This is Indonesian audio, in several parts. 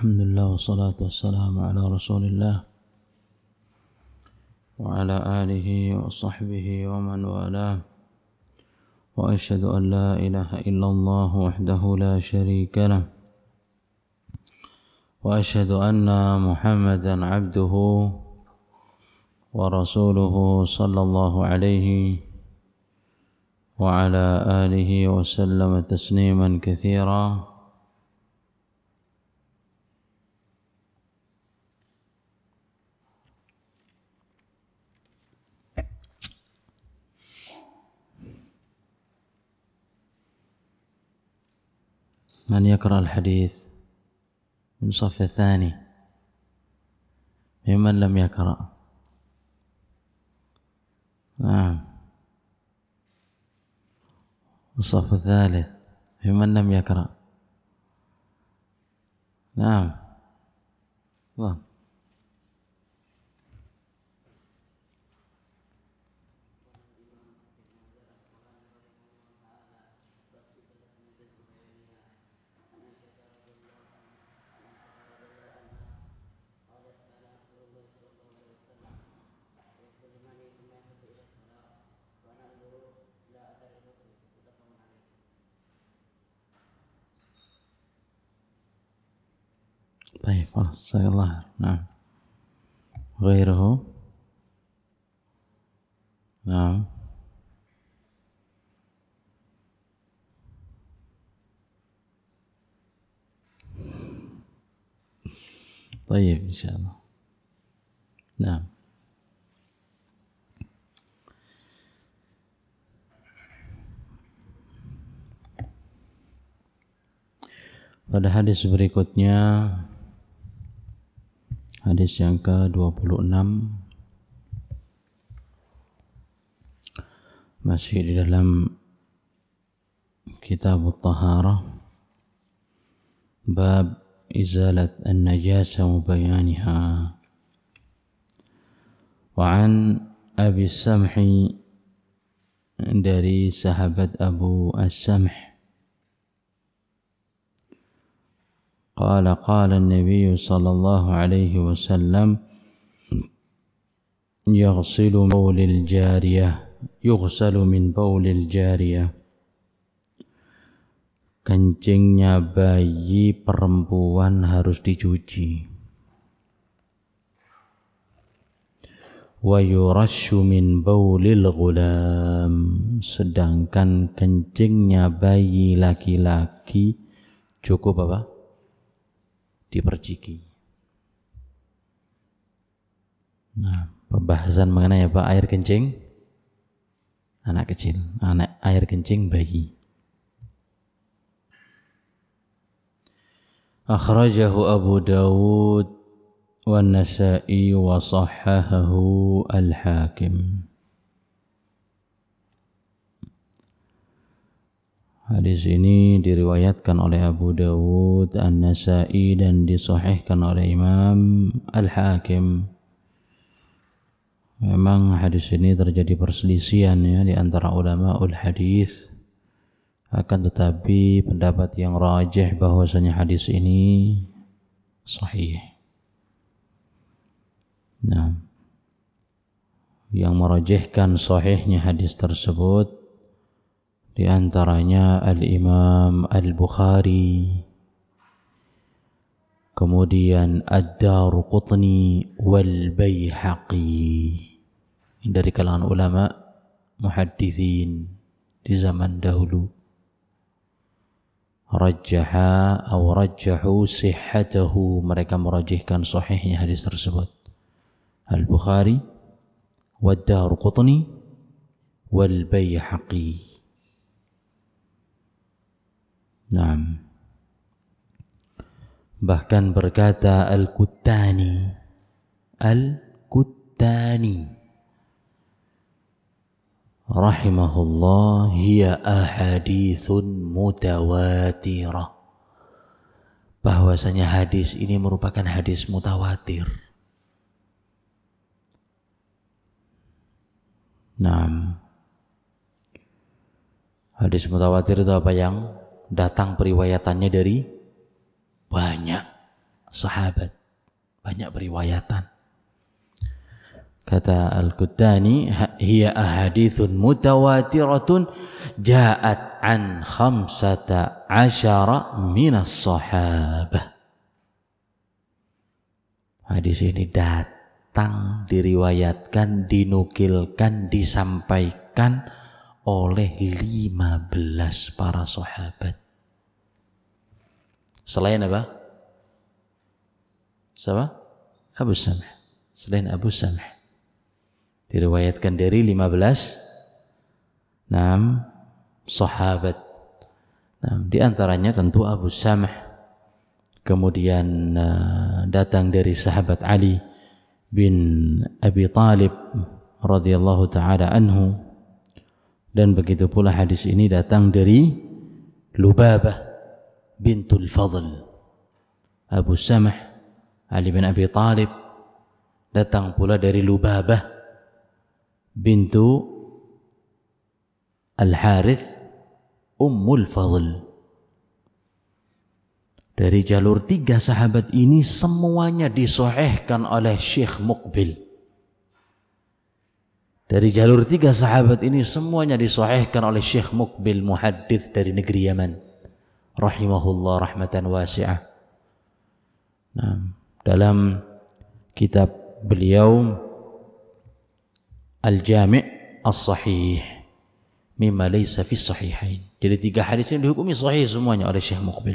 Alhamdulillah wassalatu wassalamu ala Rasulillah wa ala alihi wa sahbihi wa man walah. Wa asyhadu an la ilaha illallah wahdahu la syarika lah. Wa asyhadu anna Muhammadan abduhu wa rasuluhu sallallahu alaihi wa ala alihi wa sallama tasliman katsira. من يقرأ الحديث من صف الثاني ممن لم يقرأ؟ نعم. الصف الثالث ممن لم يقرأ؟ نعم. الله. طيب خلاص جزاك الله خير. نعم. غيره؟ نعم. طيب إن شاء الله. نعم. Pada hadis berikutnya, hadis yang ke-26, masih di dalam kitab At-Taharah, bab izalat an-najasa wa bayaniha. Wa an Abi Samhi, dari sahabat Abu As-Samh, qala qala an-nabiy sallallahu alaihi wasallam yaghsilu bawlil jariyah, yughsalu min bawlil jariyah, kencingnya bayi perempuan harus dicuci. Wa yurashu min bawlil ghulam, sedangkan kencingnya bayi laki-laki cukup apa? Diperciki. Nah, pembahasan mengenai apa? Air kencing anak kecil, air kencing bayi. Akhrajahu Abu Dawud wa Nasa'i wa sahhahahu Al-Hakim. Hadis ini diriwayatkan oleh Abu Dawud, An-Nasa'i, dan disahihkan oleh Imam Al-Hakim. Memang hadis ini terjadi perselisihan ya di antara ulama hadis. Akan tetapi pendapat yang rajih bahwasanya hadis ini sahih. Nah, yang merajihkan sahihnya hadis tersebut di antaranya Al-Imam Al-Bukhari, kemudian Ad-Daruqutni wal Baihaqi, dari kalangan ulama muhadditsin di zaman dahulu. Rajjaha atau rajjahu sihhatahu, mereka merajihkan sahihnya hadis tersebut. Al-Bukhari wa Ad-Daruqutni wal Baihaqi. Naam. Bahkan berkata Al-Kuttani rahimahullah, hiya ahaditsun mutawatirah, bahwasanya hadis ini merupakan hadis mutawatir. Naam. Hadis mutawatir itu apa? Yang datang periwayatannya dari banyak sahabat. Banyak periwayatan. Kata Al-Kuttani, hiya ahadithun mutawatiratun ja'at an 15 minas sahabah. Hadis ini datang, diriwayatkan, dinukilkan, disampaikan oleh 15 para sahabat. Selain apa? Siapa? Abu Samh. Selain Abu Samh. Diriwayatkan dari 15 sahabat. Di antaranya tentu Abu Samh. Kemudian datang dari sahabat Ali bin Abi Thalib radhiyallahu taala anhu. Dan begitu pula hadis ini datang dari Lubabah bintul Fadl. Abu Samh, Ali bin Abi Thalib, datang pula dari Lubabah bintu Al-Harith Ummul Fadl. Dari jalur 3 sahabat ini semuanya disahihkan oleh Syekh Muqbil. Dari jalur 3 sahabat ini semuanya disahihkan oleh Syekh Muqbil, muhaddits dari negeri Yaman, rahimahullah rahmatan wasi'ah. Dalam kitab beliau Al-Jami' As-Sahih mimma laysa fi sahihain. Jadi 3 hadis ini dihukumi sahih semuanya oleh Syekh Muqbil.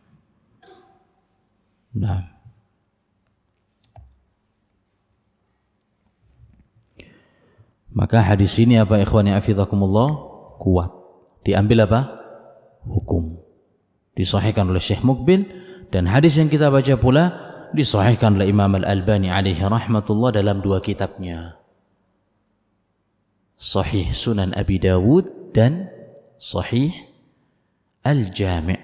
Maka hadis ini apa ikhwani afizakumullah? Kuat. Diambil apa? Hukum. Disahihkan oleh Syekh Muqbil, dan hadis yang kita baca pula disahihkan oleh Imam Al-Albani alaihi rahmatullah dalam 2 kitabnya. Sahih Sunan Abi Dawud dan Sahih Al-Jami'.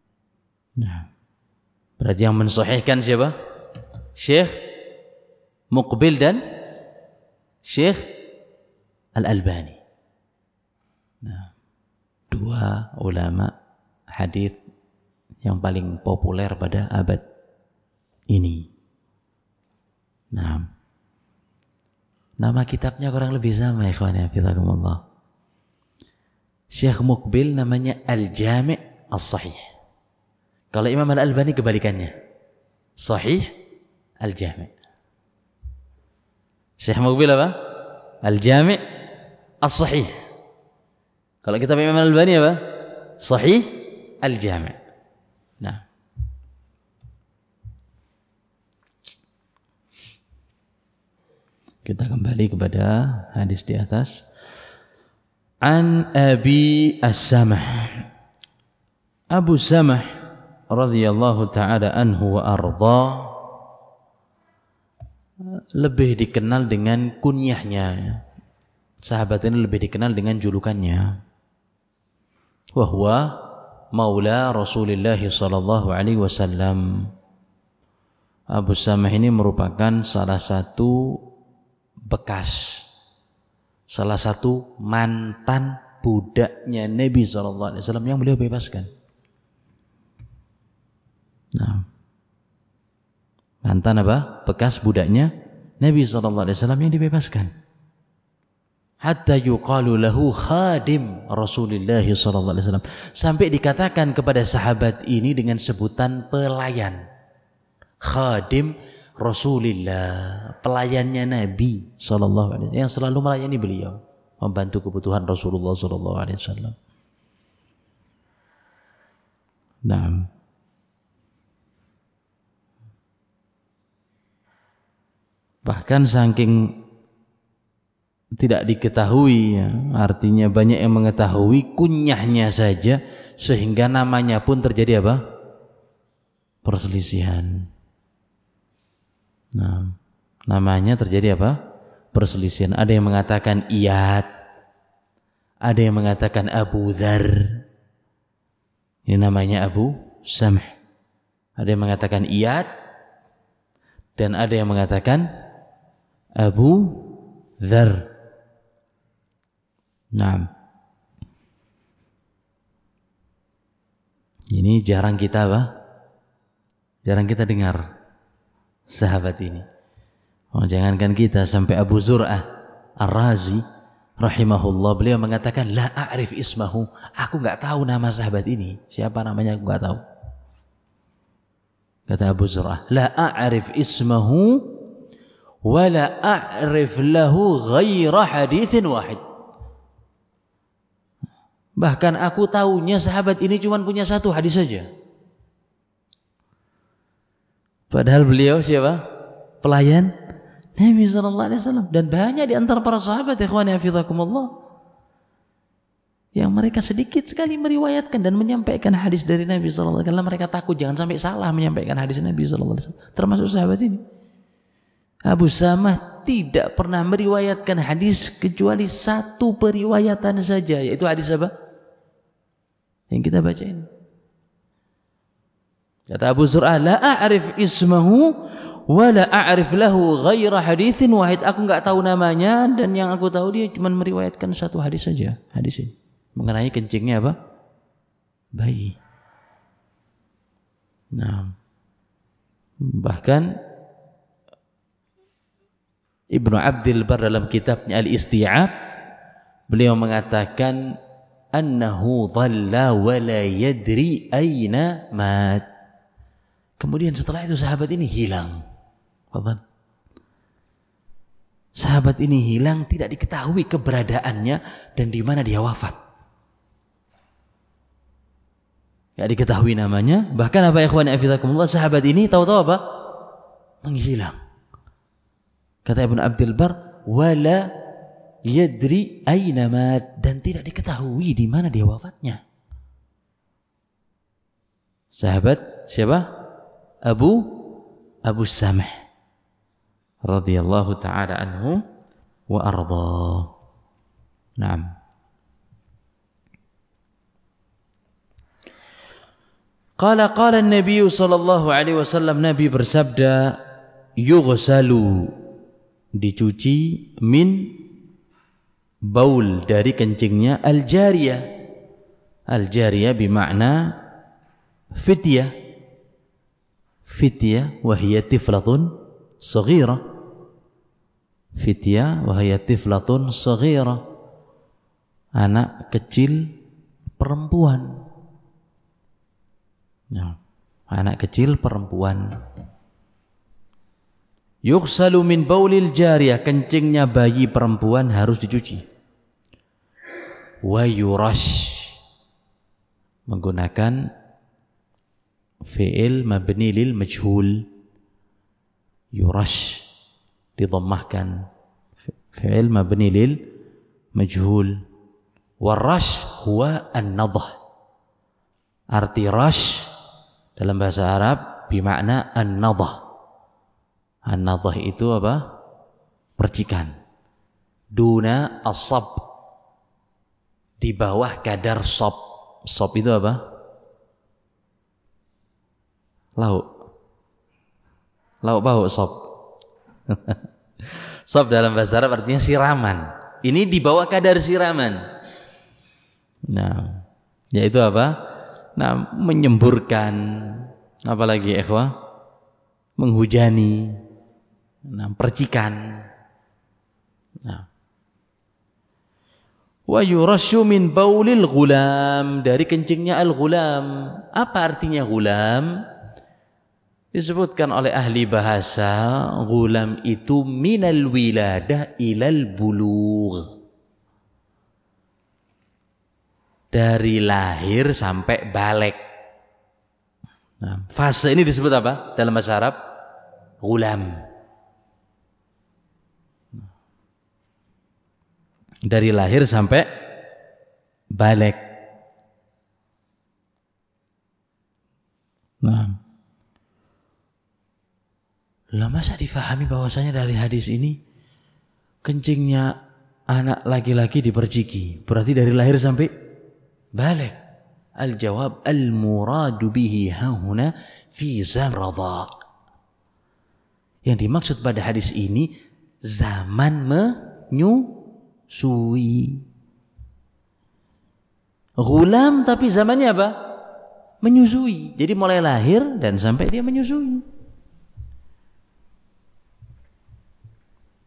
Berarti yang mensahihkan siapa? Syekh Muqbil dan Syekh Al-Albani. 2 ulama hadis yang paling populer pada abad ini. Nama kitabnya kurang lebih sama ikhwani hafizakumullah. Syekh Muqbil namanya Al-Jami' As-Sahih. Kalau Imam Al-Albani kebalikannya. Sahih Al-Jami'. Syekh Muqbil apa? Al-Jami' As-Sahih. Kalau kitab Imam Al-Albani apa? Sahih Al-Jami'. Kita kembali kepada hadis di atas. An Abi As-Samh. Abu Samh radhiyallahu taala anhu wa arda lebih dikenal dengan kunyahnya. Sahabat ini lebih dikenal dengan julukannya. Wa huwa maula Rasulullah sallallahu alaihi wasallam. Abu Samh ini merupakan salah satu bekas, salah satu mantan budaknya Nabi SAW yang beliau bebaskan. Mantan apa? Bekas budaknya Nabi SAW yang dibebaskan. Hatta yuqalu lahu khadim Rasulullah SAW. Sampai dikatakan kepada sahabat ini dengan sebutan pelayan. Khadim Rasulullah, pelayannya Nabi sallallahu alaihi wasallam yang selalu melayani beliau, membantu kebutuhan Rasulullah sallallahu alaihi wasallam. Bahkan saking tidak diketahui, artinya banyak yang mengetahui kunyahnya saja, sehingga namanya pun terjadi apa? Perselisihan. Namanya terjadi apa? Perselisihan. Ada yang mengatakan Iyad, ada yang mengatakan Abu Dzar. Ini namanya Abu Samh. Ada yang mengatakan Iyad dan ada yang mengatakan Abu Dzar. Ini jarang kita apa? Jarang kita dengar. sahabat ini. Oh, jangankan kita, sampai Abu Zur'ah Ar-Razi rahimahullah, beliau mengatakan la a'rif ismahu, aku enggak tahu nama sahabat ini. Siapa namanya aku enggak tahu. Kata Abu Zur'ah, la a'rif ismahu wa la a'rif lahu ghaira haditsin wahid. Bahkan aku tahunya sahabat ini cuma punya satu hadis saja. Padahal beliau siapa? Pelayan Nabi sallallahu alaihi wasallam. Dan banyak di antara para sahabat, ikhwani hafizakumullah, yang mereka sedikit sekali meriwayatkan dan menyampaikan hadis dari Nabi sallallahu alaihi wasallam. Mereka takut jangan sampai salah menyampaikan hadis Nabi sallallahu alaihi wasallam. Termasuk sahabat ini. Abu Samah tidak pernah meriwayatkan hadis kecuali satu periwayatan saja, yaitu hadis apa? Yang kita baca ini. Kata Abu Zur'ah, la a'rif ismahu wa la a'rif lahu ghaira haditsin wahid. Aku enggak tahu namanya, dan yang aku tahu dia cuma meriwayatkan satu hadis saja, hadis ini mengenai kencingnya apa? Bayi. Nah, bahkan Ibnu Abdul Bar dalam kitabnya Al-Isti'ab, beliau mengatakan annahu dhalla wa la yadri aina mat. Kemudian setelah itu sahabat ini hilang. Sahabat ini hilang, tidak diketahui keberadaannya dan di mana dia wafat. Tidak diketahui namanya. Bahkan apa ikhwan fillah, sahabat ini tahu-tahu apa? Menghilang. Kata Ibnu Abdul Bar, wala yadri aina mat, dan tidak diketahui di mana dia wafatnya. Sahabat siapa? Abu Samah radhiyallahu taala anhu wa arda. Naam. Qala an-nabiy sallallahu alaihi wasallam, Nabi bersabda, yughsalu, dicuci, min baul, dari kencingnya, al-jariyah. Al-jariyah bermakna fityah. Fityah wa hiya tiflatun saghirah. Fityah wa hiya tiflatun saghirah, anak kecil perempuan. Ya, anak kecil perempuan. Yughsalu min baulil jariyah, kencingnya bayi perempuan harus dicuci. Wa yurash, menggunakan fi'il mabni lil majhul. Yurash didammahkan, fi'il mabni lil majhul. Warash huwa an-nadh. Arti rash dalam bahasa Arab bermakna an-nadh. An-nadh itu apa? Percikan. Duna as-sab, di bawah kadar sob. Sob itu apa? Lauk. Lauk pauk, sob. Sob dalam bahasa Arab artinya siraman. Ini di bawah kadar siraman. Nah, yaitu apa? Nah, menyemburkan, apalagi ikhwah, menghujani, nah, percikan. Nah, wa yurashu min baulil ghulam, dari kencingnya al-ghulam. Apa artinya ghulam? Disebutkan oleh ahli bahasa, ghulam itu minal wiladah ilal bulugh, dari lahir sampai balik. Nah, fase ini disebut apa dalam bahasa Arab? Ghulam. Dari lahir sampai balik. Nah, lah masa difahami bahwasanya dari hadis ini kencingnya anak laki-laki diperciki, berarti dari lahir sampai balik? Al-jawab, al-muradu bihi hahuna fi zaman radha. Yang dimaksud pada hadis ini zaman menyusui. Ghulam tapi zamannya apa? Menyusui. Jadi mulai lahir dan sampai dia menyusui.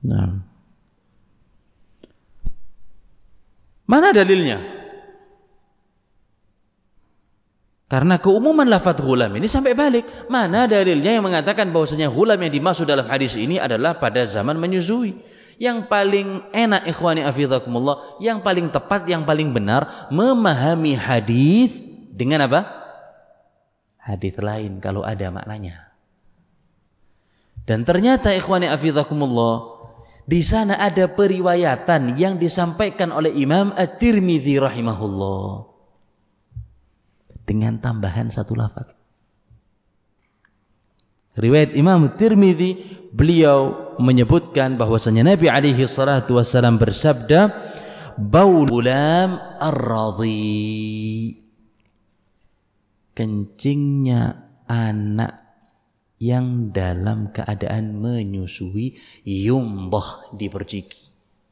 Nah. Mana dalilnya? Karena keumuman lafaz ghulam ini sampai balik. Mana dalilnya yang mengatakan bahwasanya ghulam yang dimaksud dalam hadis ini adalah pada zaman menyusui? Yang paling enak ikhwani afizakumullah, yang paling tepat, yang paling benar memahami hadis dengan apa? Hadis lain kalau ada maknanya. Dan ternyata ikhwani afizakumullah, di sana ada periwayatan yang disampaikan oleh Imam At-Tirmidzi rahimahullah dengan tambahan satu lafaz. Riwayat Imam At-Tirmidzi, beliau menyebutkan bahwasanya Nabi alaihi salatu wasallam bersabda, baul gulam ar-radhi, kencingnya anak yang dalam keadaan menyusui, yumdah, diperciki.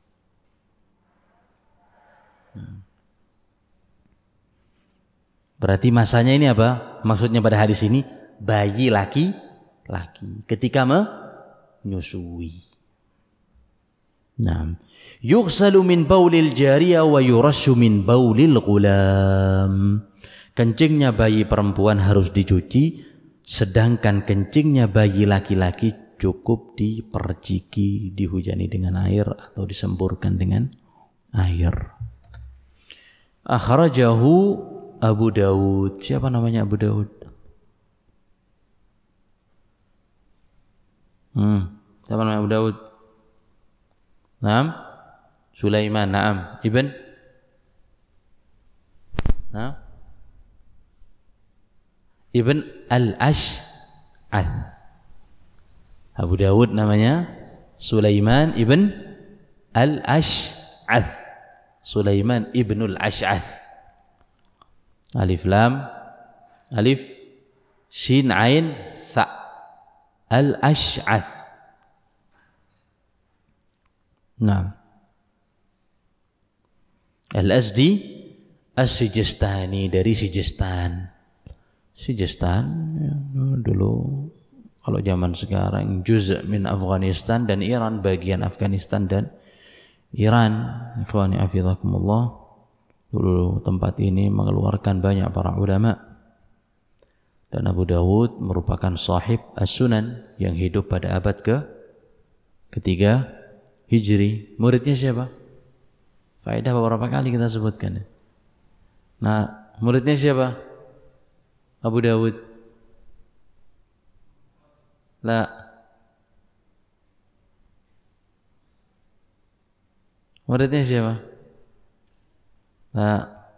Berarti masanya ini apa? Maksudnya pada hadis ini bayi laki-laki ketika menyusui. Nah, yughsalu min baulil jariyah wa yurashu min baulil ghulam. Kencingnya bayi perempuan harus dicuci, sedangkan kencingnya bayi laki-laki cukup diperciki, dihujani dengan air atau disemburkan dengan air. Akhrajahu Abu Dawud. Siapa namanya Abu Dawud? Siapa namanya Abu Dawud? Naam? Sulaiman, naam. Ibn? Naam? Ibn Al-Ash'ath. Abu Dawud namanya Sulaiman Ibn Al-Ash'ath. Sulaiman Ibnul Ash'ath. Alif lam, alif shin ain tha, Al-Ash'ath. Nah, Al-Azdi As-Sijistani, dari Sijistan. Sijistan ya, dulu kalau zaman sekarang juz' min Afghanistan dan Iran, bagian Afghanistan dan Iran. Ikhwani afizakumullah, dulu tempat ini mengeluarkan banyak para ulama. Dan Abu Dawud merupakan sahib As-Sunan yang hidup pada abad ketiga Hijri. Muridnya siapa? Faedah beberapa kali kita sebutkan. Nah, muridnya siapa? Abu Dawud. La. Muridnya siapa? La.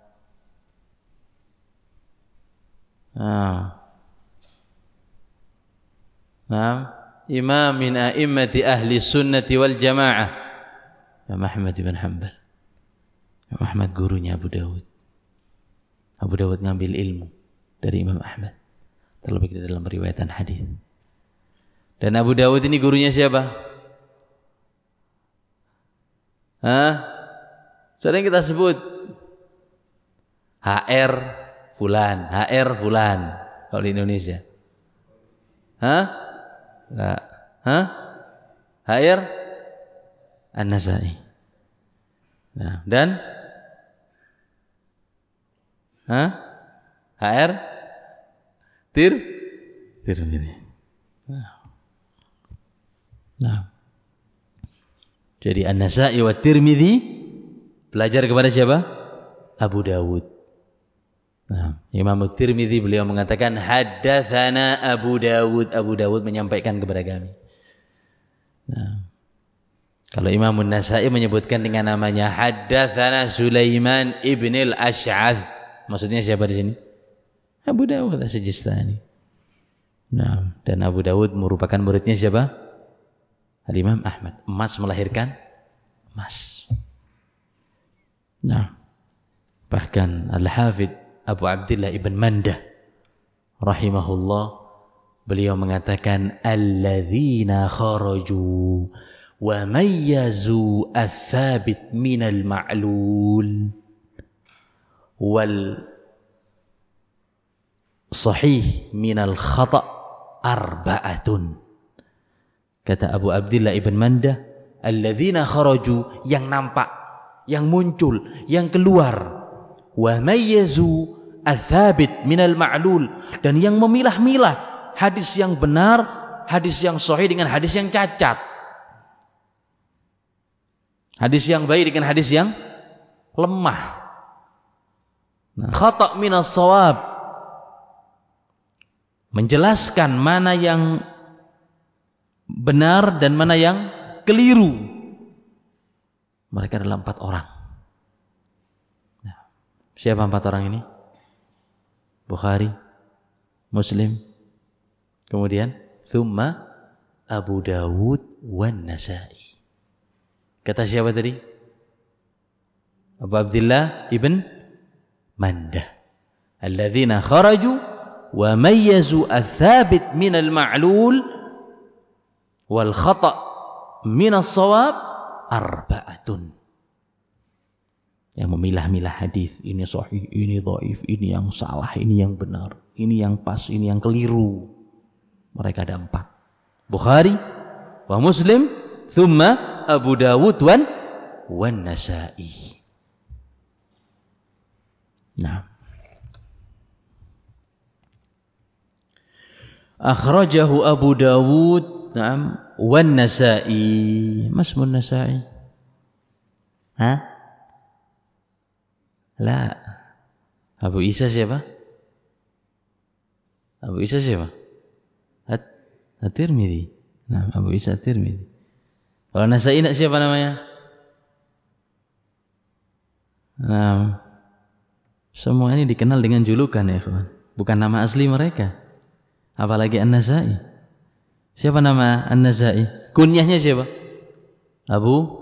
Nah, imam min a'immati ahli sunnati wal jamaah, Imam Ahmad bin Hanbal. Imam Ahmad gurunya Abu Dawud. Abu Dawud ngambil ilmu dari Imam Ahmad, terlebih dalam riwayatan hadis. Dan Abu Dawud ini gurunya siapa? Sering kita sebut HR Fulan, HR Fulan kalau di Indonesia. Enggak. HR An-Nasai. Nah, dan HR Tirmidzi. Nah. Jadi An-Nasai wa Tirmidzi belajar kepada siapa? Abu Dawud. Nah, Imam Tirmidzi beliau mengatakan haddatsana Abu Dawud. Abu Dawud menyampaikan kepada kami. Nah, kalau Imam An-Nasai menyebutkan dengan namanya haddatsana Sulaiman ibn al-Ash'ath. Maksudnya siapa di sini? Abu Dawud As-Sijistani. Nah, dan Abu Dawud merupakan muridnya siapa? Al-Imam Ahmad. Emas melahirkan emas. Nah, bahkan Al-Hafidh Abu Abdillah Ibn Mandah rahimahullah, beliau mengatakan alladzina kharaju wa mayyazu ats-tsabit minal ma'lul wal sahih minal khata' arba'atun. Kata Abu Abdillah Ibn Mandah, alladzina kharaju, yang nampak, yang muncul, yang keluar. Wa mayyazu ats-tsabit minal ma'lul, dan yang memilah-milah hadis yang benar, hadis yang sahih dengan hadis yang cacat. Hadis yang baik dengan hadis yang lemah. Khata' minas shawab, menjelaskan mana yang benar dan mana yang keliru. Mereka adalah 4 orang. Nah, siapa 4 orang ini? Bukhari, Muslim, kemudian thumma Abu Dawud wan Nasa'i. Kata siapa tadi? Abu Abdullah ibn Mandah. Alladzina kharaju wa mayyazu ats-tsabit minal ma'lul wal khata' minas shawab arba'atun. Yang memilah-milah hadis, ini sahih, ini dhaif, ini yang salah, ini yang benar, ini yang pas, ini yang keliru. Mereka ada 4. Bukhari wa Muslim, thumma Abu Dawud wan Nasa'i. Nah, akhrajahu Abu Dawud, na'am, wan Nasa'i. Masmun Nasa'i? Hah? La. Abu Isa siapa? Abu Isa siapa? At-Tirmidzi. Nah, Abu Isa At-Tirmidzi. Kalau Nasa'i siapa namanya? Nah, semua ini dikenal dengan julukan ya, kawan. Bukan nama asli mereka. Apalagi An-Nasa'i. Siapa nama An-Nasa'i? Kunyahnya siapa? Abu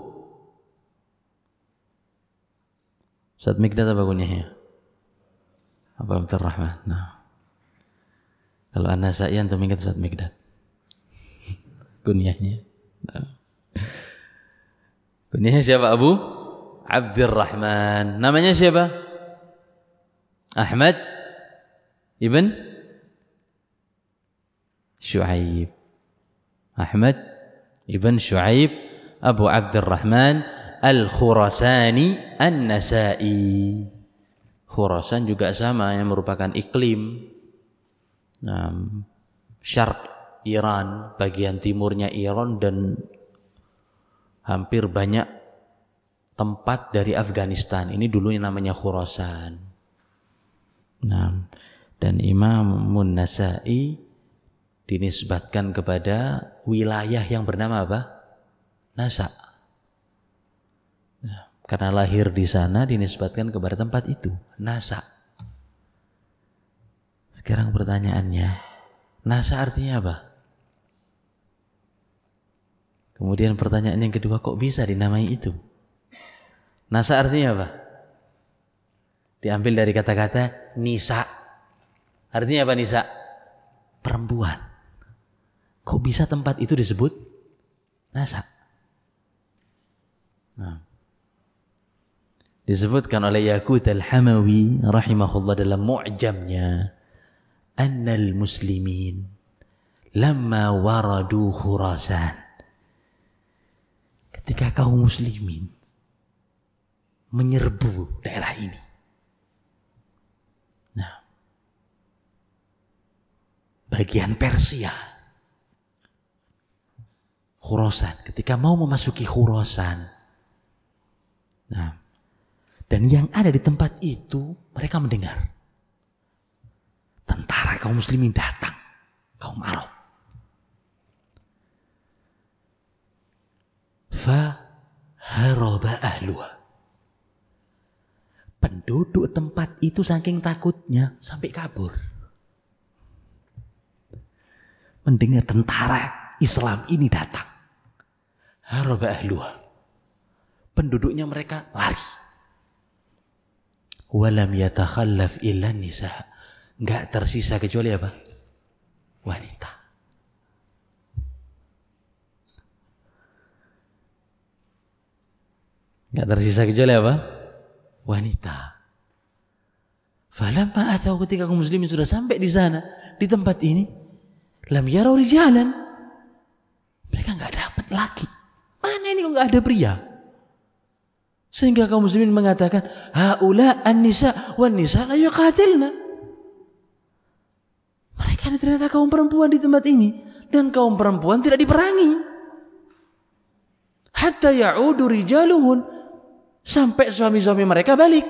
Ustaz Mikdad apa kunyahnya? Abu Abdurrahman. Nah. Kalau An-Nasa'i antum ingat Ustaz Mikdad. Kunyahnya. Nah. Kunyahnya siapa? Abu Abdurrahman. Namanya siapa? Ahmad ibn Shu'aib. Ahmad ibn Shu'aib Abu Abdurrahman Al-Khurasani An-Nasa'i. Khurasan juga sama, yang merupakan iklim Syarq Iran, bagian timurnya Iran, dan hampir banyak tempat dari Afghanistan. Ini dulunya namanya Khurasan. Nah, dan Imam An-Nasa'i dinisbatkan kepada wilayah yang bernama apa? Nasa. Nah, karena lahir di sana dinisbatkan kepada tempat itu, Nasa. Sekarang pertanyaannya, Nasa artinya apa? Kemudian pertanyaan yang kedua, kok bisa dinamai itu? Nasa artinya apa? Diambil dari kata-kata nisa. Artinya apa nisa? Perempuan. Kok bisa tempat itu disebut Nasa? Nah, disebutkan oleh Yaqut Al-Hamawi rahimahullah dalam Mu'jamnya, annal muslimin lamma waradu Khurasan, ketika kaum muslimin menyerbu daerah ini. Nah, bagian Persia, Khurasan, ketika mau memasuki Khurasan. Nah, dan yang ada di tempat itu, mereka mendengar tentara kaum muslimin datang, kaum Arab. Faharaba ahluha. Penduduk tempat itu saking takutnya sampai kabur. Mendengar tentara Islam ini datang. Haraba ahluha. Penduduknya mereka lari. Walam yatakhallaf illa nisa. Enggak tersisa kecuali apa? Wanita. Enggak tersisa kecuali apa? Wanita. Falamma atau ketika kaum muslimin sudah sampai di sana, di tempat ini, lam yarau rijalan. Mereka enggak dapat laki. Mana ini kok nggak ada pria? Sehingga kaum muslimin mengatakan, haula an-nisa wan nisa la yuqatilna. Mereka ini ternyata kaum perempuan di tempat ini, dan kaum perempuan tidak diperangi. Hatta ya'udu rijaluhun, sampai suami-suami mereka balik.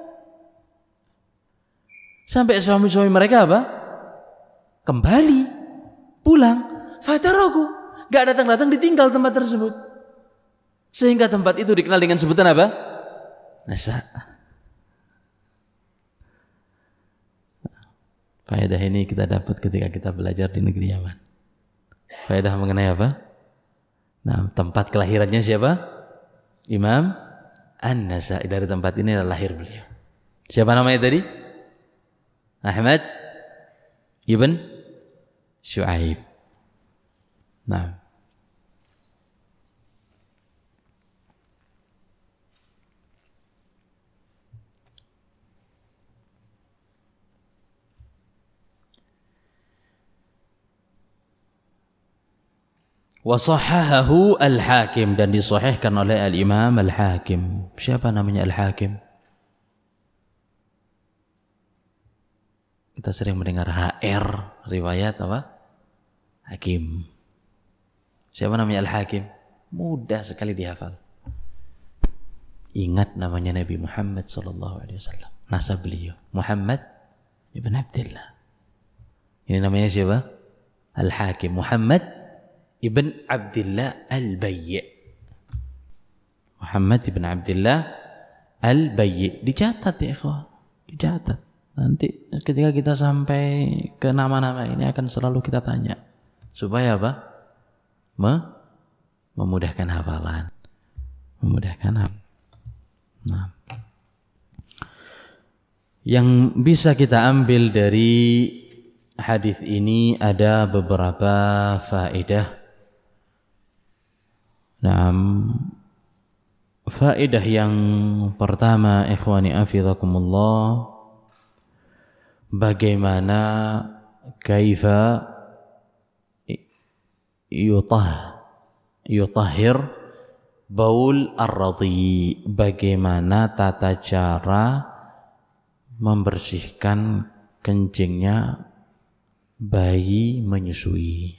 Sampai suami-suami mereka apa? Kembali, pulang. Fataraku, gak datang-datang, ditinggal tempat tersebut. Sehingga tempat itu dikenal dengan sebutan apa? Nasa. Faedah ini kita dapat ketika kita belajar di negeri Yaman. Faedah mengenai apa? Nah, tempat kelahirannya siapa? Imam An-Nasa'i. Dari tempat ini adalah lahir beliau. Siapa namanya tadi? Ahmad Ibn Syu'aib. Nah, wasahahahu al-Hakim, dan disahihkan oleh al-Imam al-Hakim. Siapa namanya al-Hakim? Kita sering mendengar HR, riwayat apa? Hakim. Siapa namanya al-Hakim? Mudah sekali dihafal. Ingat namanya Nabi Muhammad SAW. Nasab beliau Muhammad ibn Abdullah. Ini namanya siapa? Al-Hakim Muhammad ibn Abdullah al-Bayyi'. Muhammad ibn Abdullah al-Bayyi'. Dicatat ya ikhwah, dicatat. Nanti ketika kita sampai ke nama-nama ini akan selalu kita tanya. Supaya apa? Memudahkan hafalan. Memudahkan hafalan. Nah, yang bisa kita ambil dari hadis ini ada beberapa faedah. Nah, faedah yang pertama, ikhwani afizakumullah, bagaimana kaifa yutahhir baul ar-radhi, bagaimana tata cara membersihkan kencingnya bayi menyusui.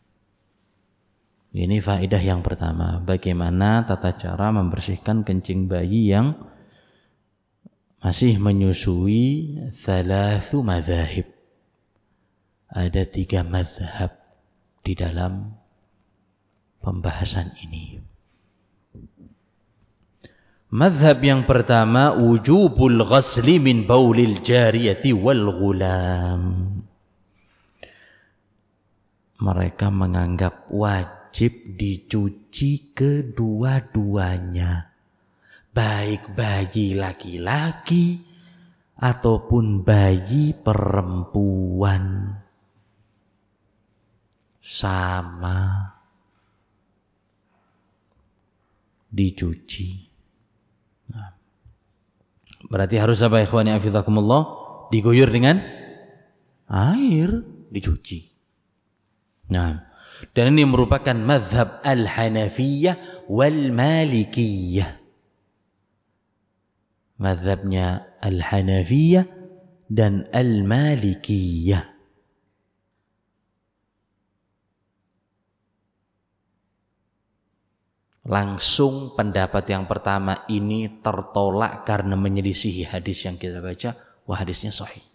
Ini faedah yang pertama, bagaimana tata cara membersihkan kencing bayi yang masih menyusui. Thalathu madzhab, ada 3 mazhab di dalam pembahasan ini. Mazhab yang pertama, wujubul ghasli min baulil jariyati wal ghulam. Mereka menganggap wajib dicuci kedua-duanya, baik bayi laki-laki ataupun bayi perempuan, sama dicuci. Nah, berarti harus apa ikhwani afizakumullah? Diguyur dengan air, dicuci. Nah, dan ini merupakan mazhab al-Hanafiyah wal Malikiyah. Mazhabnya al-Hanafiyah dan al-Malikiyah. Langsung pendapat yang pertama ini tertolak karena menyelisihi hadis yang kita baca. Wah, hadisnya sahih.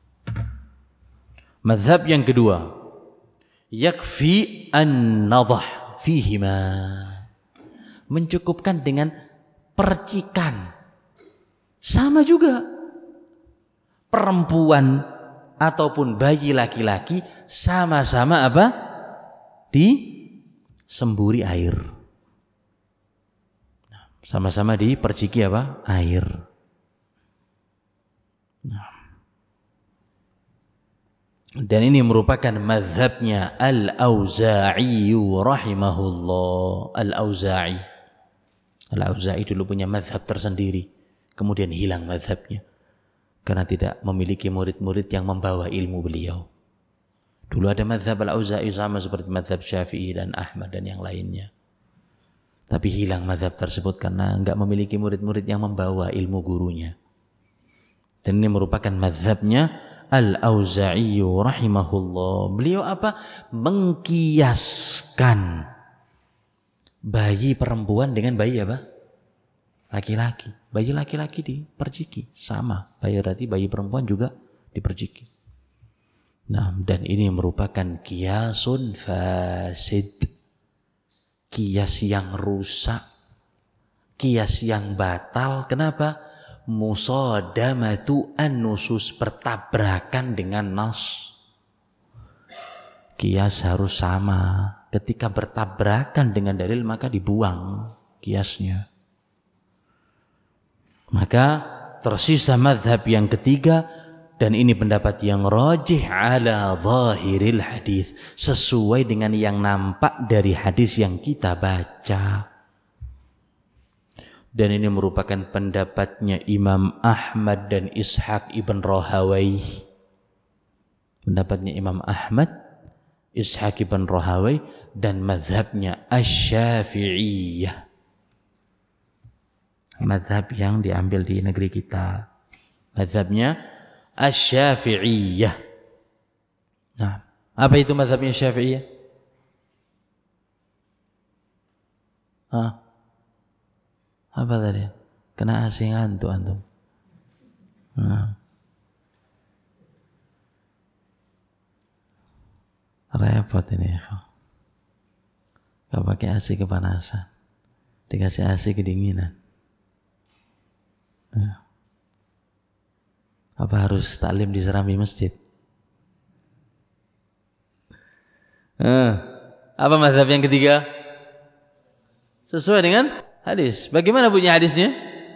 Mazhab yang kedua, yakfi an-nadhah fihima, mencukupkan dengan percikan. Sama juga perempuan ataupun bayi laki-laki sama-sama apa? Disemburi air. Sama-sama diperciki apa? Air. Nah. Dan ini merupakan mazhabnya Al-Auza'i rahimahullah. Al-Auza'i. Al-Auza'i dulu punya mazhab tersendiri. Kemudian hilang mazhabnya. Karena tidak memiliki murid-murid yang membawa ilmu beliau. Dulu ada mazhab Al-Auza'i sama seperti mazhab Syafi'i dan Ahmad dan yang lainnya. Tapi hilang mazhab tersebut karena enggak memiliki murid-murid yang membawa ilmu gurunya. Dan ini merupakan mazhabnya Al-Auza'i rahimahullah. Beliau apa? Mengkiaskan bayi perempuan dengan bayi apa? Laki-laki. Bayi laki-laki diperciki. Sama. Berarti bayi perempuan juga diperciki. Nah, dan ini merupakan kiasun fasid. Kias yang rusak, kias yang batal. Kenapa? Musadamatu an-nusus, bertabrakan dengan nas. Kias harus sama. Ketika bertabrakan dengan dalil maka dibuang kiasnya. Maka tersisa mazhab yang ketiga, dan ini pendapat yang rajih ala zahiril hadis, sesuai dengan yang nampak dari hadis yang kita baca. Dan ini merupakan pendapatnya Imam Ahmad dan Ishaq ibn Rahawai. Pendapatnya Imam Ahmad, Ishaq ibn Rahawai, dan mazhabnya Asy-Syafi'iyah. Mazhab yang diambil di negeri kita. Mazhabnya Asy-Syafi'iyah. Nah, apa itu mazhabnya Syafi'iyah? Apa tadi? Kena asing antum. Repot ini. Gak pakai AC kepanasan, dikasih AC kedinginan. Apa harus taklim diserami masjid? Apa mazhab yang ketiga? Sesuai dengan hadis. Bagaimana bunyi hadisnya?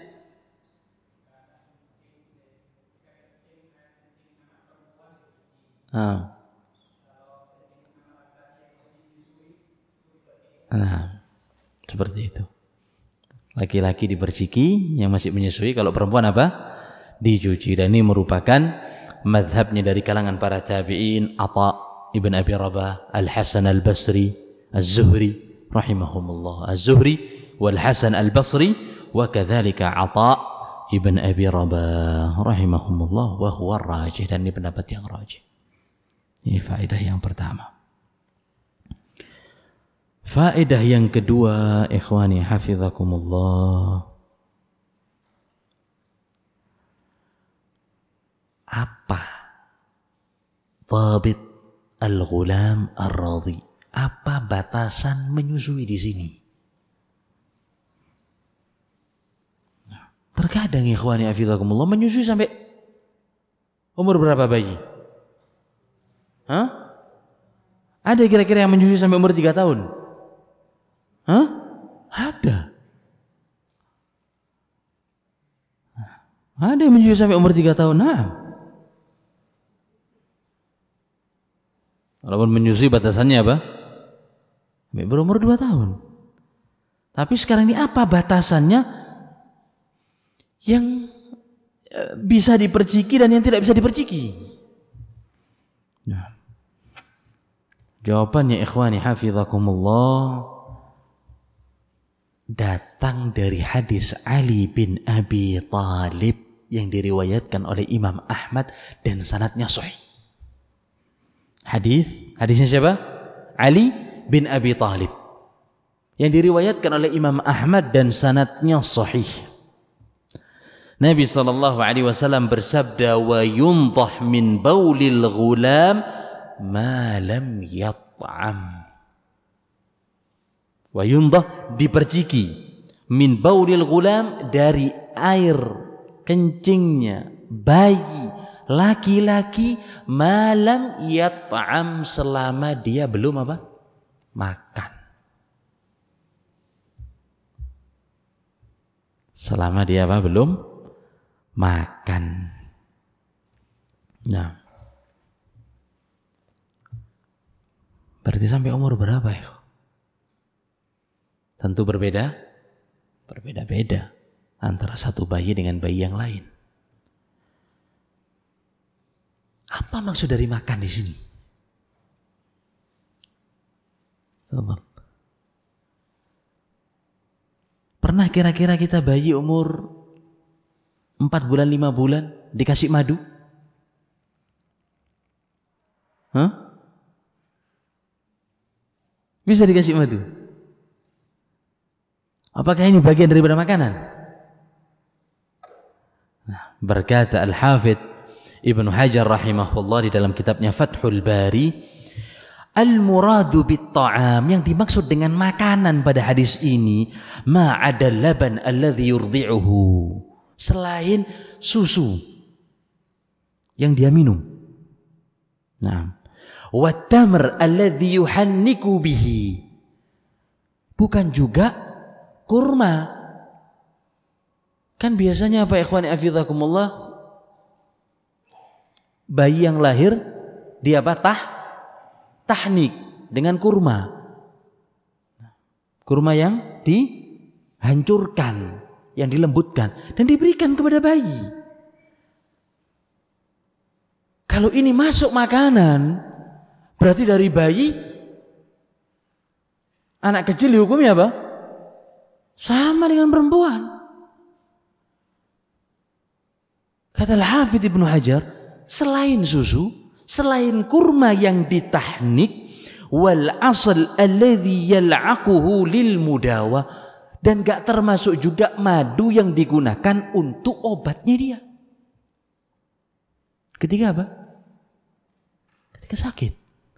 Nah, seperti itu. Laki-laki diperciki, yang masih menyusui. Kalau perempuan apa? Dicuci. Dan ini merupakan mazhabnya dari kalangan para tabi'in, Atha ibn Abi Rabah, Al-Hasan Al-Basri, Az-Zuhri rahimahumullah. Az-Zuhri wal-Hasan Al-Basri wa kadzalika Atha ibn Abi Rabah rahimahumullah wa huwa rajih. Dan ini pendapat yang rajih. Ini faedah yang pertama. Faedah yang kedua, ikhwani hafizakumullah. Apa dhabit al-ghulam ar-radhi? Apa batasan menyusui di sini? Terkadang ikhwani hafizakumullah menyusui sampai umur berapa bayi? Ada kira-kira yang menyusui sampai umur 3 tahun? Ada. Ada yang menyusui sampai umur 3 tahun. Nah. Walaupun menyusui batasannya apa? Sampai berumur 2 tahun. Tapi sekarang ini apa batasannya yang bisa diperciki dan yang tidak bisa diperciki? Nah. Jawabannya ikhwani hafizakumullah datang dari hadis Ali bin Abi Thalib yang diriwayatkan oleh Imam Ahmad dan sanadnya sahih. Hadisnya siapa? Ali bin Abi Thalib yang diriwayatkan oleh Imam Ahmad dan sanadnya sahih. Nabi SAW bersabda, wa yunḍah min baulil ghulam ma lam yat'am. Wa yunḍah, diperciki, min baulil ghulam, dari air kencingnya bayi laki-laki, malam yat'am, selama dia belum apa? Makan. Selama dia apa? Belum makan. Nah, berarti sampai umur berapa ya? Tentu berbeda-beda antara satu bayi dengan bayi yang lain. Apa maksud dari makan di sini? Sabar. Pernah kira-kira kita bayi umur 4 bulan, 5 bulan dikasih madu? Hah? Bisa dikasih madu? Apakah ini bagian daripada makanan? Nah, berkata Al-Hafidh Ibnu Hajar rahimahullah di dalam kitabnya Fathul Bari, al-muradu bit-ta'am, yang dimaksud dengan makanan pada hadis ini, ma'adal laban alladhi yurdi'uhu, selain susu yang dia minum. Nah, wat-tamr alladhi yuhanniku bihi, bukan juga kurma. Kan biasanya apa ikhwani afizakumullah, bayi yang lahir dia apa? Tahnik dengan kurma. Kurma yang dihancurkan, yang dilembutkan dan diberikan kepada bayi. Kalau ini masuk makanan, berarti dari bayi, anak kecil dihukumnya apa? Sama dengan perempuan. Kata Al-Hafidh Ibnu Hajar, selain susu, selain kurma yang ditahnik, wal asal alladhi yal'aquhu lil mudawa, dan gak termasuk juga madu yang digunakan untuk obatnya dia. Ketika apa? Ketika sakit.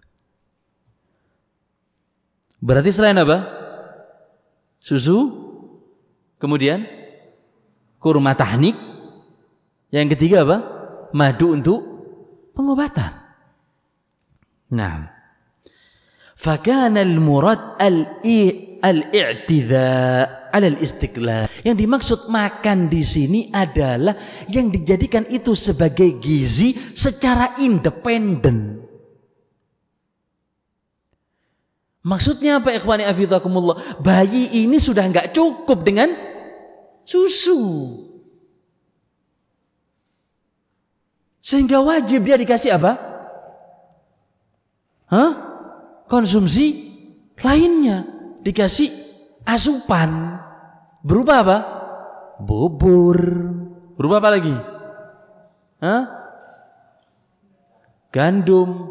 Berarti selain apa? Susu, kemudian kurma tahnik, yang ketiga apa? Madu untuk pengobatan. Nah, fakana al-murad al-i'tidha' 'ala al-istiqlal. Yang dimaksud makan di sini adalah yang dijadikan itu sebagai gizi secara independen. Maksudnya apa ikhwani afizakumullah? Bayi ini sudah enggak cukup dengan susu, sehingga wajib dia dikasih apa? Konsumsi lainnya, dikasih asupan berupa apa? Bubur, berupa apa lagi? Gandum,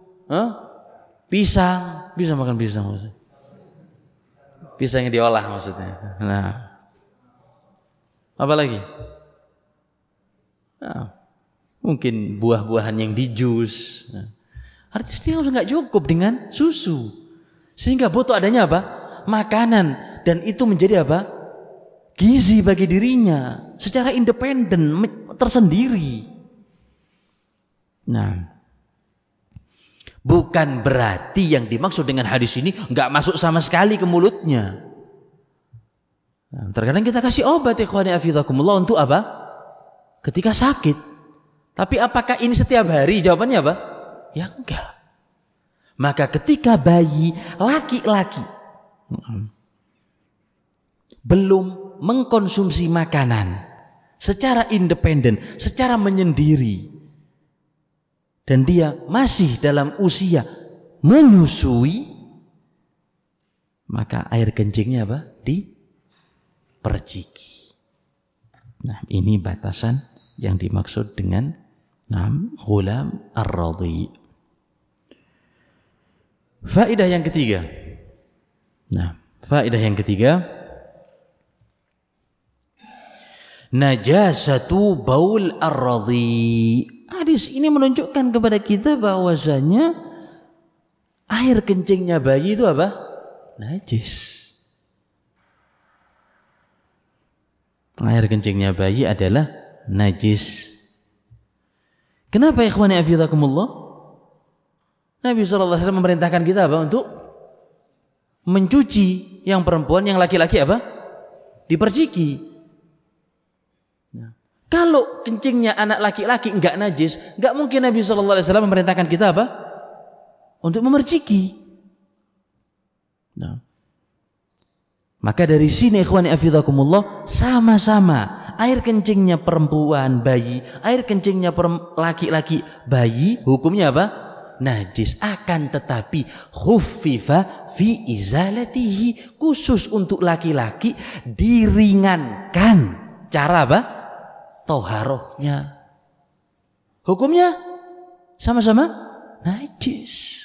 pisang, bisa makan pisang maksudnya. Pisang yang diolah maksudnya. Nah, apa lagi? Nah, mungkin buah-buahan yang di jus. Nah, artinya dia harus nggak cukup dengan susu, sehingga butuh adanya apa? Makanan, dan itu menjadi apa? Gizi bagi dirinya secara independen, tersendiri. Nah, bukan berarti yang dimaksud dengan hadis ini nggak masuk sama sekali ke mulutnya. Nah, terkadang kita kasih obat ikhwani afizakumullah untuk apa? Ketika sakit. Tapi apakah ini setiap hari? Jawabannya apa? Ya enggak. Maka ketika bayi laki-laki belum mengkonsumsi makanan secara independen, secara menyendiri, dan dia masih dalam usia menyusui, maka air kencingnya apa? Diperciki. Nah, ini batasan yang dimaksud dengan ghulam ar-radhi. Faedah yang ketiga. Nah, faedah yang ketiga, najasatu baul ar-radhi. Hadis ini menunjukkan kepada kita bahwasanya air kencingnya bayi itu apa? Najis. Air kencingnya bayi adalah najis. Kenapa ikhwani afizakumullah? Nabi SAW memerintahkan kita apa? Untuk mencuci yang perempuan, yang laki-laki apa? Diperciki. Nah, kalau kencingnya anak laki-laki enggak najis, enggak mungkin Nabi SAW memerintahkan kita apa? Untuk memerciki. Nah, maka dari sini ikhwani afizakumullah, sama-sama air kencingnya perempuan bayi, air kencingnya laki-laki bayi, hukumnya apa? najis, akan tetapi khuffifa fi izalatihi, khusus untuk laki-laki diringankan cara apa? Toharohnya. Hukumnya sama-sama najis.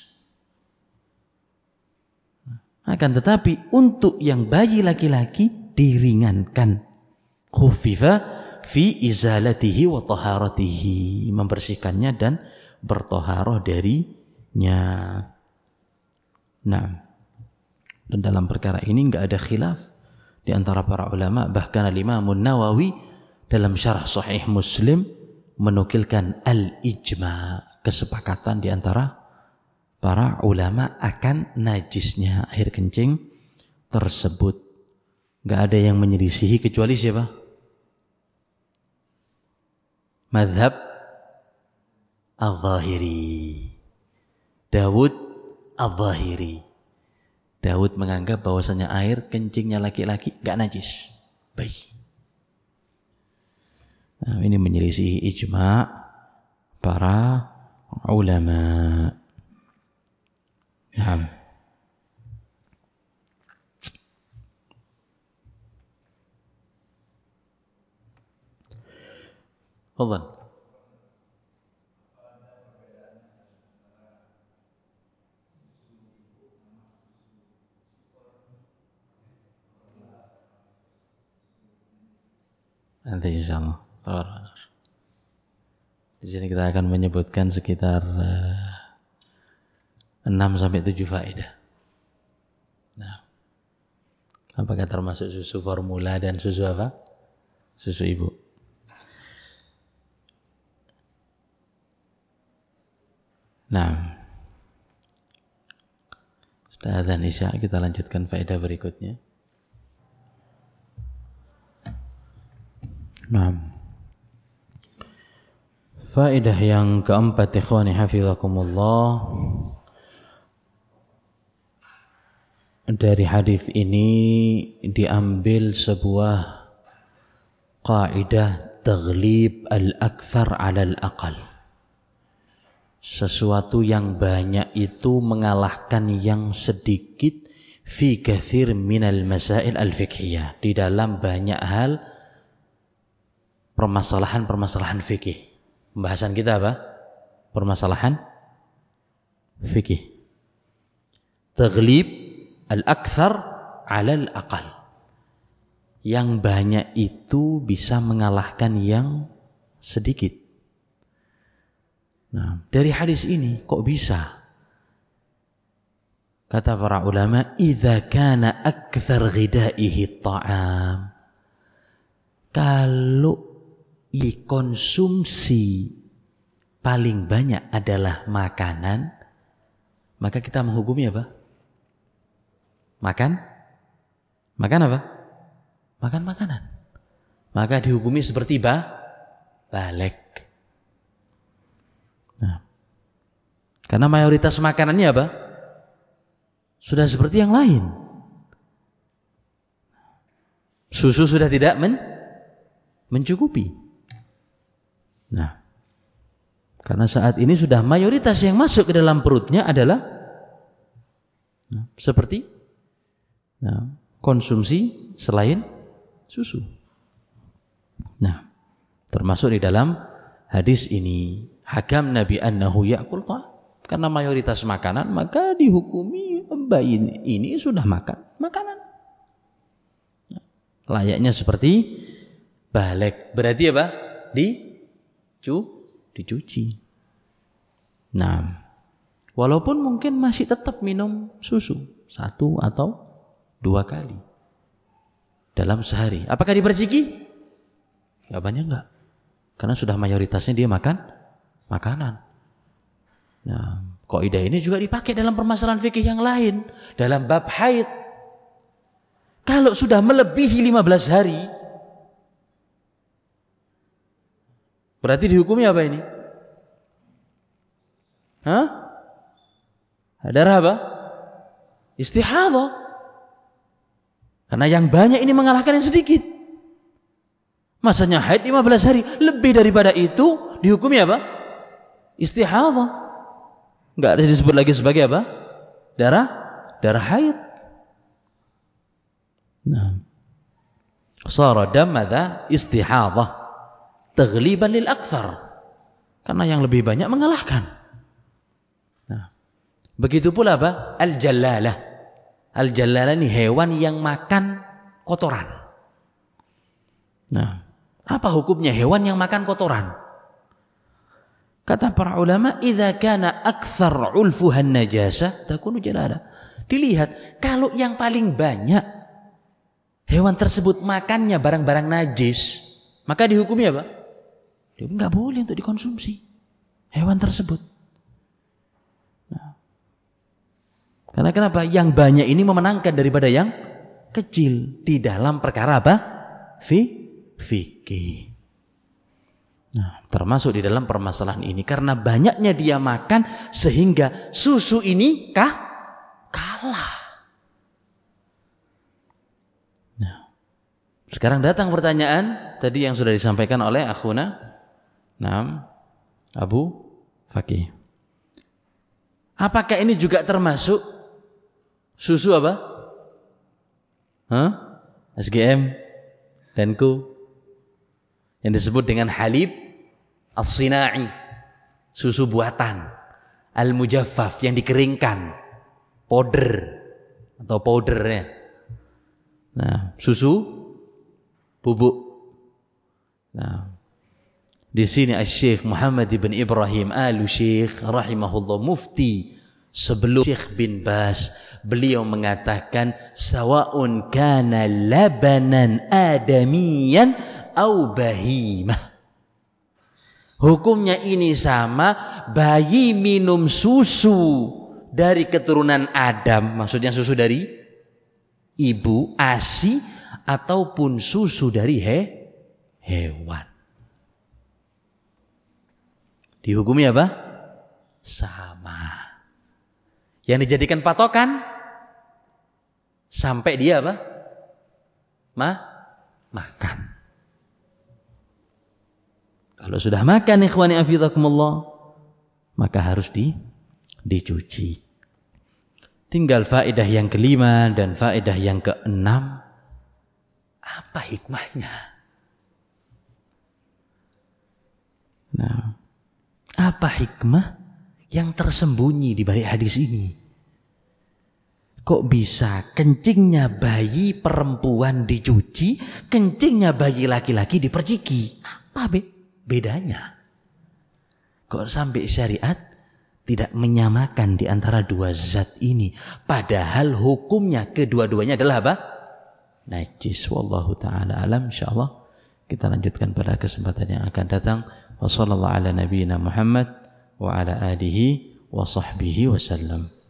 Akan tetapi untuk yang bayi laki-laki diringankan. Khuffifa fi izalatihi wa taharatihi, membersihkannya dan bertoharoh darinya. Nah, dan dalam perkara ini enggak ada khilaf di antara para ulama. Bahkan Imam Nawawi dalam syarah Sahih Muslim menukilkan al-ijma', kesepakatan di antara para ulama akan najisnya air kencing tersebut. Enggak ada yang menyelisihi kecuali siapa? Mazhab Al-Zahiri. Dawud Al-Zahiri. Dawud menganggap bahwasanya air kencingnya laki-laki enggak najis. Baik. Nah, ini menyelisihi ijma' para ulama. Nah. Fadhal. Nanti insyaallah. Di sini kita akan menyebutkan sekitar 6-7 faedah. Nah, apakah termasuk susu formula dan susu apa? Susu ibu. Nah, sudah adzan Isya, kita lanjutkan faedah berikutnya. Nah, faedah yang keempat, ikhwani hafizakumullah, dari hadis ini diambil sebuah kaidah taghlib al-akthar 'ala al-aqal. Sesuatu yang banyak itu mengalahkan yang sedikit fi katsir minal masail al-fiqhiyah, di dalam banyak hal permasalahan-permasalahan fikih. Pembahasan kita apa? Permasalahan fikih. Taghlib al-akthar 'ala al-aqal. Yang banyak itu bisa mengalahkan yang sedikit. Nah, dari hadis ini kok bisa? Kata para ulama, idza kana akthar ghidaihi ta'am. Kalau dikonsumsi paling banyak adalah makanan, maka kita menghukumi apa? Makan apa? Makan makanan. Maka dihukumi seperti balik. Nah, karena mayoritas makanannya apa? Sudah seperti yang lain. Susu sudah tidak mencukupi. Nah, karena saat ini sudah mayoritas yang masuk ke dalam perutnya adalah seperti konsumsi selain susu. Nah, termasuk di dalam hadis ini, hakam Nabi annahu ya'kul ta'am. Karena mayoritas makanan, maka dihukumi bayi ini sudah makan makanan. Layaknya seperti balik. Berarti apa? Dicuci. Nah, walaupun mungkin masih tetap minum susu 1 atau 2 kali dalam sehari. Apakah dipersiki? Jawabannya enggak. Karena sudah mayoritasnya dia makan makanan. Nah, kaidah ini juga dipakai dalam permasalahan fikih yang lain. Dalam bab haid. Kalau sudah melebihi 15 hari, berarti dihukumi apa ini? Darah apa? Istihadhah. Karena yang banyak ini mengalahkan yang sedikit. Masanya haid 15 hari, lebih daripada itu dihukumi apa? Istihadhah. Enggak disebut lagi sebagai apa? Darah haid. Nah, sara dam madza istihadah taghliban lil aktsar. Karena yang lebih banyak mengalahkan. Nah, begitu pula apa? Al-jallalah. Al-jallalah ini hewan yang makan kotoran. Nah, apa hukumnya hewan yang makan kotoran? Kata para ulama, idza kana aktsar ulfuhan najasa takunu jalalah. Dilihat, kalau yang paling banyak hewan tersebut makannya barang-barang najis, maka dihukumi apa? Dia enggak boleh untuk dikonsumsi hewan tersebut. Nah, karena kenapa? Yang banyak ini memenangkan daripada yang kecil di dalam perkara apa? Fikih. Nah, termasuk di dalam permasalahan ini karena banyaknya dia makan sehingga susu ini kalah. Nah, sekarang datang pertanyaan tadi yang sudah disampaikan oleh akhuna Abu Fakih. Apakah ini juga termasuk susu apa? SGM dan Co. yang disebut dengan halib as-sina'i, susu buatan, al-mujaffaf yang dikeringkan, powder atau powdernya. Nah, susu bubuk. Nah, di sini Syekh Muhammad bin Ibrahim Al-Syekh rahimahullah, mufti sebelum Syekh bin Baz, beliau mengatakan sawaun kana labanan adamiyan au bahimah. Hukumnya ini sama, bayi minum susu dari keturunan Adam, maksudnya susu dari ibu, ASI, ataupun susu dari hewan. Dihukumi apa? Sama. Yang dijadikan patokan sampai dia apa? Makan. Kalau sudah makan, ikhwani afidakumullah, maka harus dicuci. Tinggal faedah yang kelima dan faedah yang keenam. Apa hikmahnya? Nah, apa hikmah yang tersembunyi di balik hadis ini? Kok bisa kencingnya bayi perempuan dicuci, kencingnya bayi laki-laki diperciki? Apa bedanya? Kok sampai syariat tidak menyamakan di antara dua zat ini? Padahal hukumnya kedua-duanya adalah apa? Najis. Wallahu ta'ala alam. InsyaAllah kita lanjutkan pada kesempatan yang akan datang. Wassallallahu ala nabiyyina Muhammad wa ala alihi wa sahbihi wasallam.